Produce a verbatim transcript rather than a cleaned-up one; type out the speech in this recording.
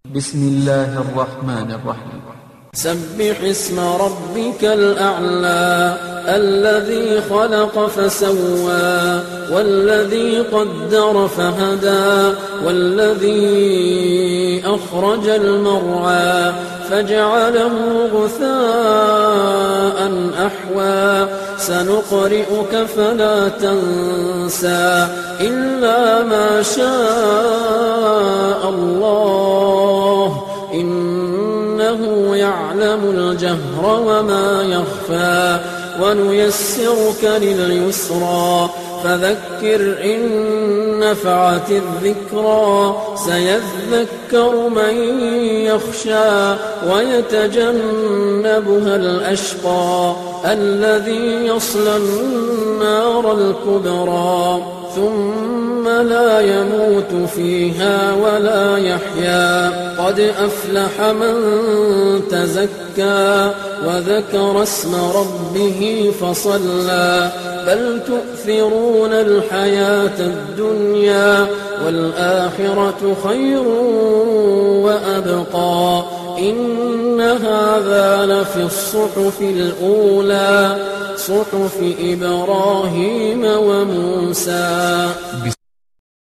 بسم الله الرحمن الرحيم. سبح اسم ربك الأعلى الذي خلق فسوى والذي قدر فهدى والذي أخرج المرعى فجعله غثاء أحوى سنقرئك فلا تنسى إلا ما شاء الله إنه يعلم الجهر وما يخفى ونيسرك لليسرى فذكر إن نفعت الذكرى سيذكر من يخشى ويتجنبها الأشقى الذي يصلى النار الكبرى ثم لا يموت فيها ولا يحيا قد أفلح من تزكى وذكر اسم ربه فصلى بل تؤثرون الحياة الدنيا والآخرة خير وأبقى إن هذا لفي الصحف الأولى صحف إبراهيم وموسى.